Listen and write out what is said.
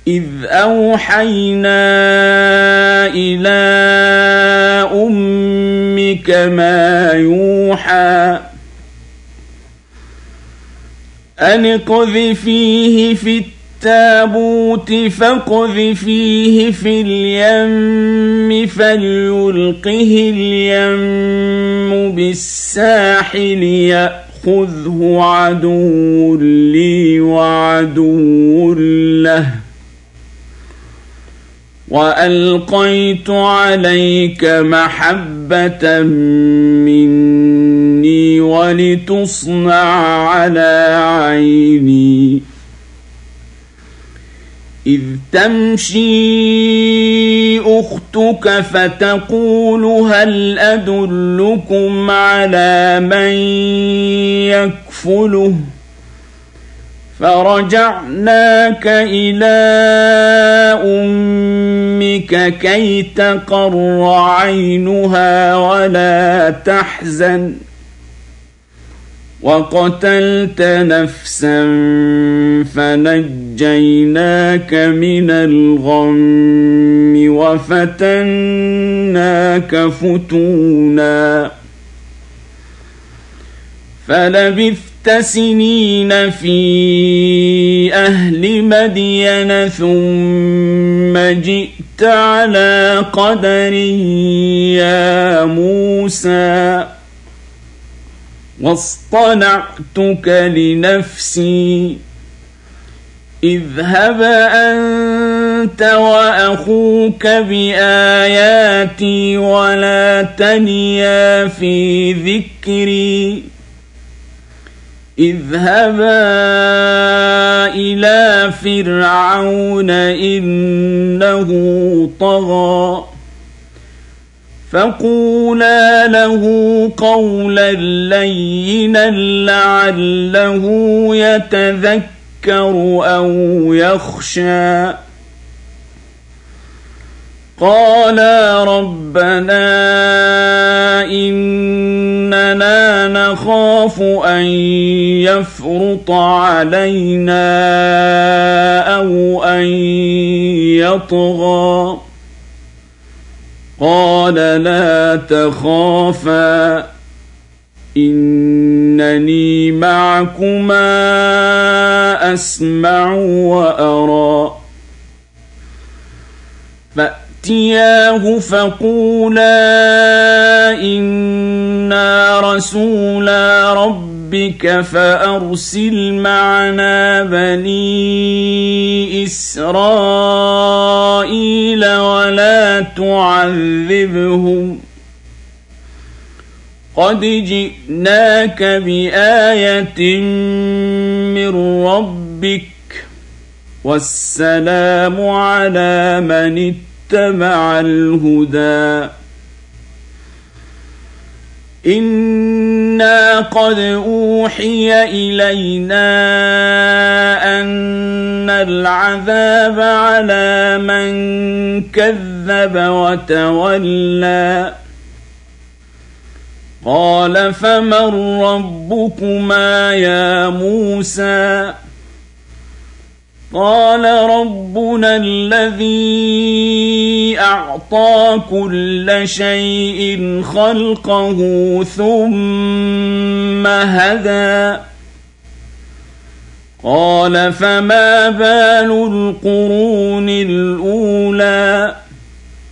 إذ أوحينا إلى أمك ما يوحى أن اقذفيه في التابوت فاقذفيه في اليم فليلقه اليم بالساحل يأخذه عدو لي وعدو له وألقيت عليك محبة مني ولتصنع على عيني إذ تمشي أختك فتقول هل أدلكم على من يكفله فرجعناك إلى أمك كي تقر عينها ولا تحزن وقتلت نفسا فنجيناك من الغم وفتناك فتونا فلبثت سنين في أهل مدين ثم جئت على قدر يا موسى واصطنعتك لنفسي اذهب أنت وأخوك بآياتي ولا تنيا في ذكري اذهبا إلى فرعون إنه طغى فقولا له قولا لينا لعله يتذكر أو يخشى قالا ربنا إننا نخاف أن يفرط علينا أو أن يطغى قال لا تخافا إنني معكما أسمع وأرى فأتياه فقولا إنا رسولا ربك فأرسل معنا بني إسرائيل ولا تعذبهم قد جئناك بآية من ربك والسلام على من اتبع الهدى إنا قد أوحي إلينا أن العذاب على من كذب وتولى قال فمن ربكما يا موسى قال ربنا الذي أعطى كل شيء خلقه ثم هدى قال فما بال القرون الأولى